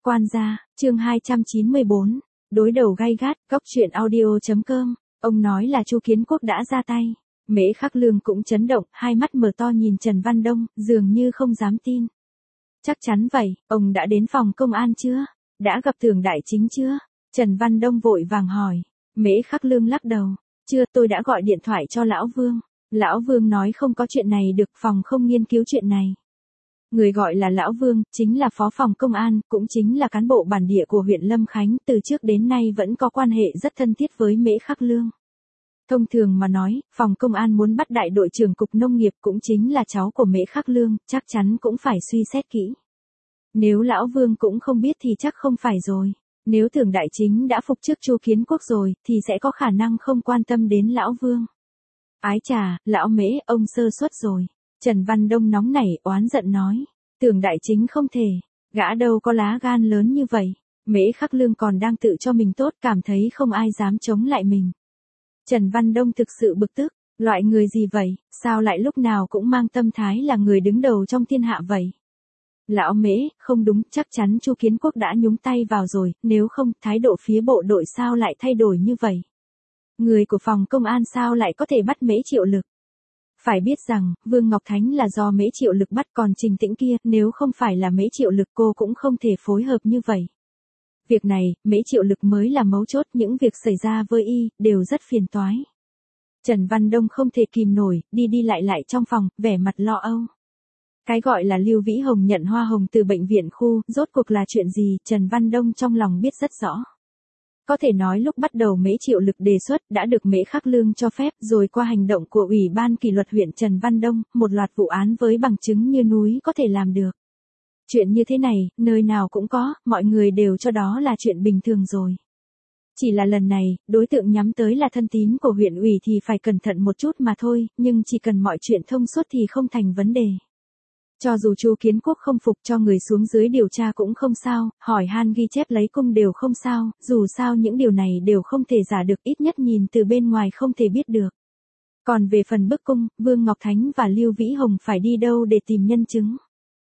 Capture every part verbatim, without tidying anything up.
Quan gia, chương hai trăm chín mươi bốn, đối đầu gay gắt, góc truyện audio chấm com, ông nói là Chu Kiến Quốc đã ra tay. Mễ Khắc Lương cũng chấn động, hai mắt mở to nhìn Trần Văn Đông, dường như không dám tin. Chắc chắn vậy, ông đã đến phòng công an chưa? Đã gặp Tưởng Đại Chính chưa? Trần Văn Đông vội vàng hỏi. Mễ Khắc Lương lắc đầu. Chưa, tôi đã gọi điện thoại cho Lão Vương. Lão Vương nói không có chuyện này được, phòng không nghiên cứu chuyện này. Người gọi là Lão Vương, chính là phó phòng công an, cũng chính là cán bộ bản địa của huyện Lâm Khánh, từ trước đến nay vẫn có quan hệ rất thân thiết với Mễ Khắc Lương. Thông thường mà nói, phòng công an muốn bắt đại đội trưởng cục nông nghiệp cũng chính là cháu của Mễ Khắc Lương, chắc chắn cũng phải suy xét kỹ. Nếu Lão Vương cũng không biết thì chắc không phải rồi. Nếu Tưởng Đại Chính đã phục chức Chu Kiến Quốc rồi, thì sẽ có khả năng không quan tâm đến Lão Vương. Ái chà, Lão Mễ, ông sơ suất rồi. Trần Văn Đông nóng nảy, oán giận nói. Tưởng Đại Chính không thể, gã đâu có lá gan lớn như vậy. Mễ Khắc Lương còn đang tự cho mình tốt, cảm thấy không ai dám chống lại mình. Trần Văn Đông thực sự bực tức, loại người gì vậy, sao lại lúc nào cũng mang tâm thái là người đứng đầu trong thiên hạ vậy? Lão Mễ, không đúng, chắc chắn Chu Kiến Quốc đã nhúng tay vào rồi, nếu không, thái độ phía bộ đội sao lại thay đổi như vậy? Người của phòng công an sao lại có thể bắt Mễ Triệu Lực? Phải biết rằng, Vương Ngọc Thánh là do Mễ Triệu Lực bắt, còn Trình Tĩnh kia, nếu không phải là Mễ Triệu Lực cô cũng không thể phối hợp như vậy. Việc này, Mễ Triệu Lực mới là mấu chốt, những việc xảy ra với y, đều rất phiền toái. Trần Văn Đông không thể kìm nổi, đi đi lại lại trong phòng, vẻ mặt lo âu. Cái gọi là Lưu Vĩ Hồng nhận hoa hồng từ bệnh viện khu, rốt cuộc là chuyện gì, Trần Văn Đông trong lòng biết rất rõ. Có thể nói lúc bắt đầu Mễ Triệu Lực đề xuất đã được Mễ Khắc Lương cho phép, rồi qua hành động của Ủy ban kỷ luật huyện Trần Văn Đông, một loạt vụ án với bằng chứng như núi có thể làm được. Chuyện như thế này, nơi nào cũng có, mọi người đều cho đó là chuyện bình thường rồi. Chỉ là lần này, đối tượng nhắm tới là thân tín của huyện ủy thì phải cẩn thận một chút mà thôi, nhưng chỉ cần mọi chuyện thông suốt thì không thành vấn đề. Cho dù Chu Kiến Quốc không phục cho người xuống dưới điều tra cũng không sao, hỏi han ghi chép lấy cung đều không sao, dù sao những điều này đều không thể giả được, ít nhất nhìn từ bên ngoài không thể biết được. Còn về phần bức cung, Vương Ngọc Thánh và Lưu Vĩ Hồng phải đi đâu để tìm nhân chứng?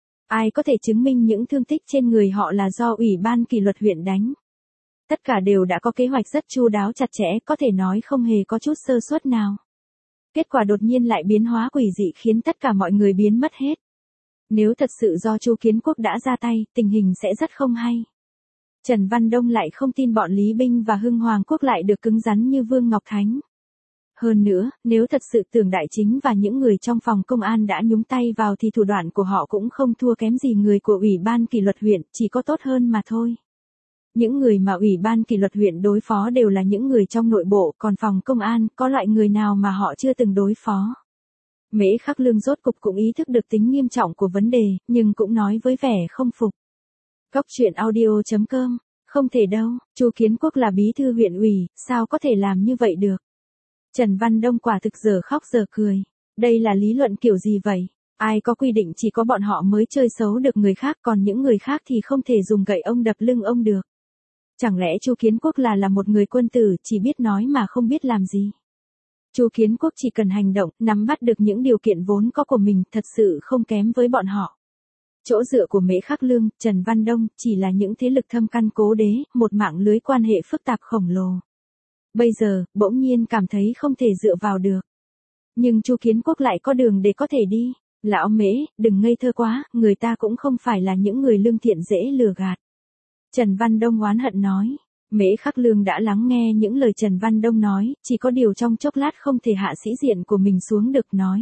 Ai có thể chứng minh những thương tích trên người họ là do Ủy ban kỷ luật huyện đánh? Tất cả đều đã có kế hoạch rất chu đáo chặt chẽ, có thể nói không hề có chút sơ suất nào. Kết quả đột nhiên lại biến hóa quỷ dị khiến tất cả mọi người biến mất hết. Nếu thật sự do Chu Kiến Quốc đã ra tay, tình hình sẽ rất không hay. Trần Văn Đông lại không tin bọn Lý Binh và Hưng Hoàng Quốc lại được cứng rắn như Vương Ngọc Thánh. Hơn nữa, nếu thật sự Tưởng Đại Chính và những người trong phòng công an đã nhúng tay vào thì thủ đoạn của họ cũng không thua kém gì người của Ủy ban kỷ luật huyện, chỉ có tốt hơn mà thôi. Những người mà Ủy ban kỷ luật huyện đối phó đều là những người trong nội bộ, còn phòng công an, có loại người nào mà họ chưa từng đối phó. Mễ Khắc Lương rốt cục cũng ý thức được tính nghiêm trọng của vấn đề, nhưng cũng nói với vẻ không phục. Góc truyện audio chấm com, không thể đâu, Chu Kiến Quốc là bí thư huyện ủy, sao có thể làm như vậy được? Trần Văn Đông quả thực giờ khóc giờ cười. Đây là lý luận kiểu gì vậy? Ai có quy định chỉ có bọn họ mới chơi xấu được người khác, còn những người khác thì không thể dùng gậy ông đập lưng ông được. Chẳng lẽ Chu Kiến Quốc là là một người quân tử chỉ biết nói mà không biết làm gì? Chu Kiến Quốc chỉ cần hành động, nắm bắt được những điều kiện vốn có của mình, thật sự không kém với bọn họ. Chỗ dựa của Mễ Khắc Lương, Trần Văn Đông chỉ là những thế lực thâm căn cố đế, một mạng lưới quan hệ phức tạp khổng lồ. Bây giờ, bỗng nhiên cảm thấy không thể dựa vào được. Nhưng Chu Kiến Quốc lại có đường để có thể đi. Lão Mễ, đừng ngây thơ quá, người ta cũng không phải là những người lương thiện dễ lừa gạt. Trần Văn Đông oán hận nói. Mễ Khắc Lương đã lắng nghe những lời Trần Văn Đông nói, chỉ có điều trong chốc lát không thể hạ sĩ diện của mình xuống được nói.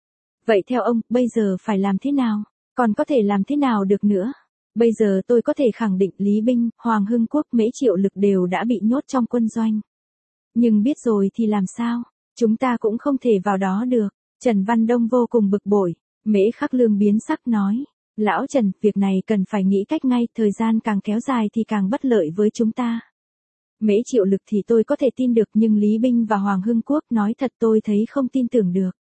Vậy theo ông, bây giờ phải làm thế nào? Còn có thể làm thế nào được nữa? Bây giờ tôi có thể khẳng định Lý Binh, Hoàng Hưng Quốc, Mễ Triệu Lực đều đã bị nhốt trong quân doanh. Nhưng biết rồi thì làm sao? Chúng ta cũng không thể vào đó được. Trần Văn Đông vô cùng bực bội. Mễ Khắc Lương biến sắc nói. Lão Trần, việc này cần phải nghĩ cách ngay, thời gian càng kéo dài thì càng bất lợi với chúng ta. Mễ Triệu Lực thì tôi có thể tin được, nhưng Lý Binh và Hoàng Hưng Quốc nói thật tôi thấy không tin tưởng được.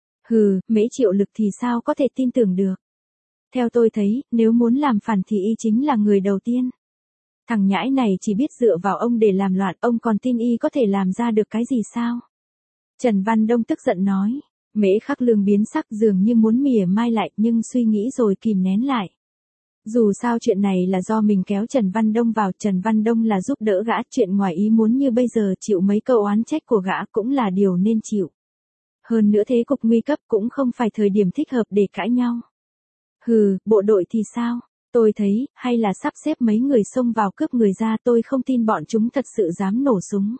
Hừ, Mễ Triệu Lực thì sao có thể tin tưởng được? Theo tôi thấy, nếu muốn làm phản thì y chính là người đầu tiên. Thằng nhãi này chỉ biết dựa vào ông để làm loạn, ông còn tin y có thể làm ra được cái gì sao? Trần Văn Đông tức giận nói. Mễ Khắc Lương biến sắc dường như muốn mỉa mai lại, nhưng suy nghĩ rồi kìm nén lại. Dù sao chuyện này là do mình kéo Trần Văn Đông vào, Trần Văn Đông là giúp đỡ gã, chuyện ngoài ý muốn như bây giờ chịu mấy câu oán trách của gã cũng là điều nên chịu. Hơn nữa thế cục nguy cấp cũng không phải thời điểm thích hợp để cãi nhau. Hừ, bộ đội thì sao? Tôi thấy, hay là sắp xếp mấy người xông vào cướp người ra, tôi không tin bọn chúng thật sự dám nổ súng.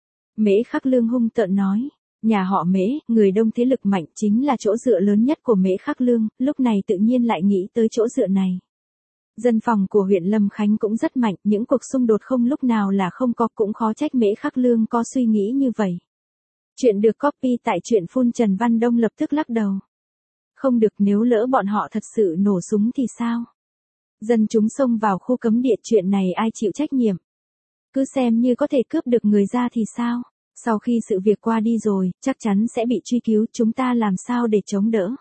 Mễ Khắc Lương hung tợn nói. Nhà họ Mễ, người đông thế lực mạnh chính là chỗ dựa lớn nhất của Mễ Khắc Lương, lúc này tự nhiên lại nghĩ tới chỗ dựa này. Dân phòng của huyện Lâm Khánh cũng rất mạnh, những cuộc xung đột không lúc nào là không có, cũng khó trách Mễ Khắc Lương có suy nghĩ như vậy. Chuyện được copy tại truyện phun. Trần Văn Đông lập tức lắc đầu. Không được, nếu lỡ bọn họ thật sự nổ súng thì sao? Dân chúng xông vào khu cấm địa, chuyện này ai chịu trách nhiệm? Cứ xem như có thể cướp được người ra thì sao? Sau khi sự việc qua đi rồi, chắc chắn sẽ bị truy cứu, chúng ta làm sao để chống đỡ?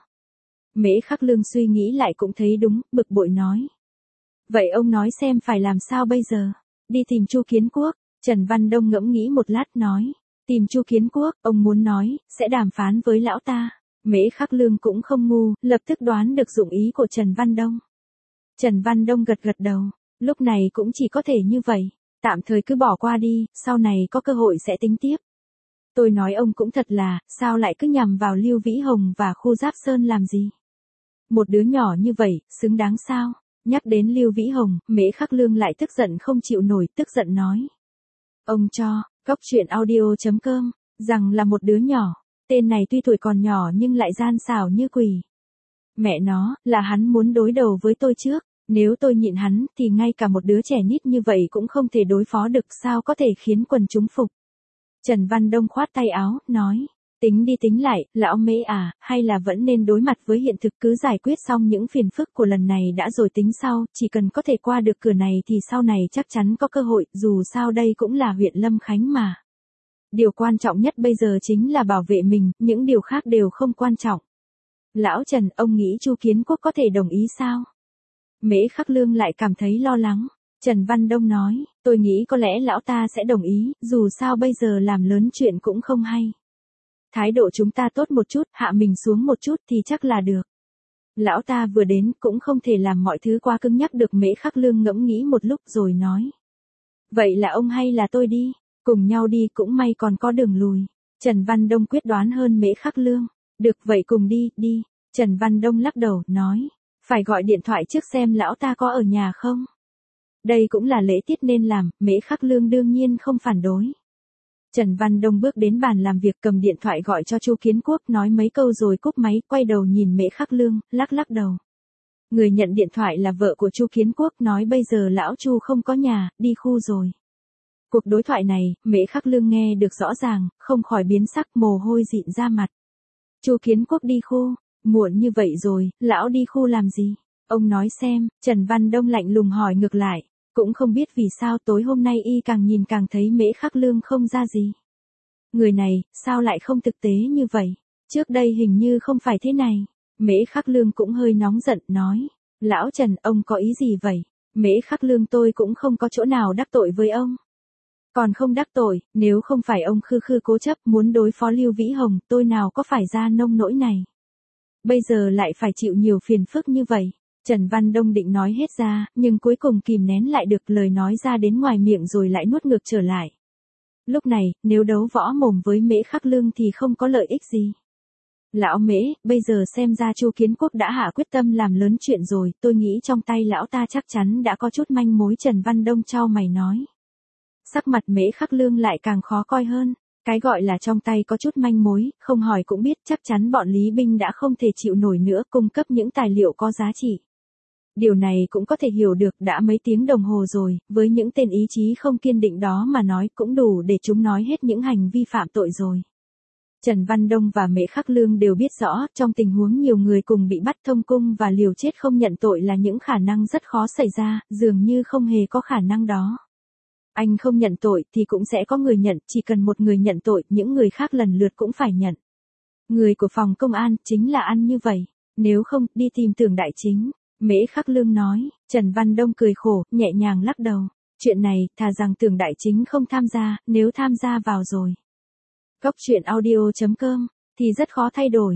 Mễ Khắc Lương suy nghĩ lại cũng thấy đúng, bực bội nói. Vậy ông nói xem phải làm sao bây giờ? Đi tìm Chu Kiến Quốc. Trần Văn Đông ngẫm nghĩ một lát nói. Tìm Chu Kiến Quốc, ông muốn nói, sẽ đàm phán với lão ta. Mễ Khắc Lương cũng không ngu, lập tức đoán được dụng ý của Trần Văn Đông. Trần Văn Đông gật gật đầu, lúc này cũng chỉ có thể như vậy, tạm thời cứ bỏ qua đi, sau này có cơ hội sẽ tính tiếp. Tôi nói ông cũng thật là, sao lại cứ nhằm vào Lưu Vĩ Hồng và khu Giáp Sơn làm gì? Một đứa nhỏ như vậy, xứng đáng sao? Nhắc đến Lưu Vĩ Hồng, Mễ Khắc Lương lại tức giận không chịu nổi, tức giận nói. Ông cho, cóc truyện audio chấm com, rằng là một đứa nhỏ, tên này tuy tuổi còn nhỏ nhưng lại gian xảo như quỷ. Mẹ nó, là hắn muốn đối đầu với tôi trước, nếu tôi nhịn hắn thì ngay cả một đứa trẻ nít như vậy cũng không thể đối phó được, sao có thể khiến quần chúng phục. Trần Văn Đông khoát tay áo, nói, tính đi tính lại, lão Mễ à, hay là vẫn nên đối mặt với hiện thực, cứ giải quyết xong những phiền phức của lần này đã rồi tính sau, chỉ cần có thể qua được cửa này thì sau này chắc chắn có cơ hội, dù sao đây cũng là huyện Lâm Khánh mà. Điều quan trọng nhất bây giờ chính là bảo vệ mình, những điều khác đều không quan trọng. Lão Trần, ông nghĩ Chu Kiến Quốc có thể đồng ý sao? Mễ Khắc Lương lại cảm thấy lo lắng. Trần Văn Đông nói, tôi nghĩ có lẽ lão ta sẽ đồng ý, dù sao bây giờ làm lớn chuyện cũng không hay. Thái độ chúng ta tốt một chút, hạ mình xuống một chút thì chắc là được. Lão ta vừa đến cũng không thể làm mọi thứ quá cứng nhắc được. Mễ Khắc Lương ngẫm nghĩ một lúc rồi nói. Vậy là ông hay là tôi đi? Cùng nhau đi, cũng may còn có đường lùi. Trần Văn Đông quyết đoán hơn Mễ Khắc Lương. Được, vậy cùng đi, đi. Trần Văn Đông lắc đầu, nói. Phải gọi điện thoại trước xem lão ta có ở nhà không? Đây cũng là lễ tiết nên làm, Mễ Khắc Lương đương nhiên không phản đối. Trần Văn Đông bước đến bàn làm việc, cầm điện thoại gọi cho Chu Kiến Quốc, nói mấy câu rồi cúp máy, quay đầu nhìn Mễ Khắc Lương, lắc lắc đầu. Người nhận điện thoại là vợ của Chu Kiến Quốc, nói bây giờ lão Chu không có nhà, đi khu rồi. Cuộc đối thoại này, Mễ Khắc Lương nghe được rõ ràng, không khỏi biến sắc, mồ hôi dịn ra mặt. Chu Kiến Quốc đi khu, muộn như vậy rồi, lão đi khu làm gì? Ông nói xem. Trần Văn Đông lạnh lùng hỏi ngược lại. Cũng không biết vì sao tối hôm nay y càng nhìn càng thấy Mễ Khắc Lương không ra gì. Người này, sao lại không thực tế như vậy? Trước đây hình như không phải thế này. Mễ Khắc Lương cũng hơi nóng giận, nói. Lão Trần, ông có ý gì vậy? Mễ Khắc Lương, tôi cũng không có chỗ nào đắc tội với ông. Còn không đắc tội, nếu không phải ông khư khư cố chấp muốn đối phó Lưu Vĩ Hồng, tôi nào có phải ra nông nỗi này. Bây giờ lại phải chịu nhiều phiền phức như vậy. Trần Văn Đông định nói hết ra, nhưng cuối cùng kìm nén lại được, lời nói ra đến ngoài miệng rồi lại nuốt ngược trở lại. Lúc này, nếu đấu võ mồm với Mễ Khắc Lương thì không có lợi ích gì. Lão Mễ, bây giờ xem ra Chu Kiến Quốc đã hạ quyết tâm làm lớn chuyện rồi, tôi nghĩ trong tay lão ta chắc chắn đã có chút manh mối. Trần Văn Đông chau mày nói. Sắc mặt Mễ Khắc Lương lại càng khó coi hơn. Cái gọi là trong tay có chút manh mối, không hỏi cũng biết chắc chắn bọn Lý Binh đã không thể chịu nổi nữa, cung cấp những tài liệu có giá trị. Điều này cũng có thể hiểu được, đã mấy tiếng đồng hồ rồi, với những tên ý chí không kiên định đó mà nói cũng đủ để chúng nói hết những hành vi phạm tội rồi. Trần Văn Đông và Mễ Khắc Lương đều biết rõ, trong tình huống nhiều người cùng bị bắt thông cung và liều chết không nhận tội là những khả năng rất khó xảy ra, dường như không hề có khả năng đó. Anh không nhận tội thì cũng sẽ có người nhận, chỉ cần một người nhận tội, những người khác lần lượt cũng phải nhận. Người của phòng công an chính là ăn như vậy, nếu không, đi tìm Tưởng Đại Chính. Mễ Khắc Lương nói. Trần Văn Đông cười khổ, nhẹ nhàng lắc đầu. Chuyện này, thà rằng Tưởng Đại Chính không tham gia, nếu tham gia vào rồi. Cóc truyện audio chấm com, thì rất khó thay đổi.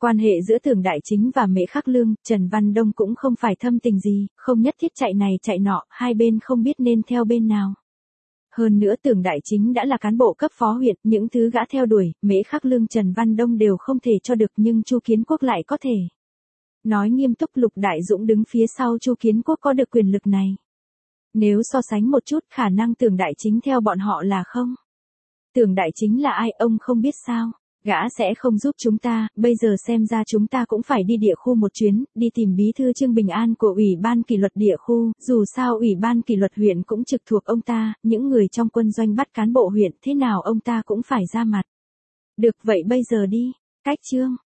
Quan hệ giữa Tưởng Đại Chính và Mễ Khắc Lương, Trần Văn Đông cũng không phải thâm tình gì, không nhất thiết chạy này chạy nọ, hai bên không biết nên theo bên nào. Hơn nữa Tưởng Đại Chính đã là cán bộ cấp phó huyện, những thứ gã theo đuổi, Mễ Khắc Lương Trần Văn Đông đều không thể cho được nhưng Chu Kiến Quốc lại có thể. Nói nghiêm túc Lục Đại Dũng đứng phía sau Chu Kiến Quốc có được quyền lực này. Nếu so sánh một chút khả năng Tưởng Đại Chính theo bọn họ là không. Tưởng Đại Chính là ai ông không biết sao, gã sẽ không giúp chúng ta, bây giờ xem ra chúng ta cũng phải đi địa khu một chuyến, đi tìm bí thư Trương Bình An của Ủy ban kỷ luật địa khu, dù sao Ủy ban kỷ luật huyện cũng trực thuộc ông ta, những người trong quân doanh bắt cán bộ huyện thế nào ông ta cũng phải ra mặt. Được vậy bây giờ đi, cách Trương.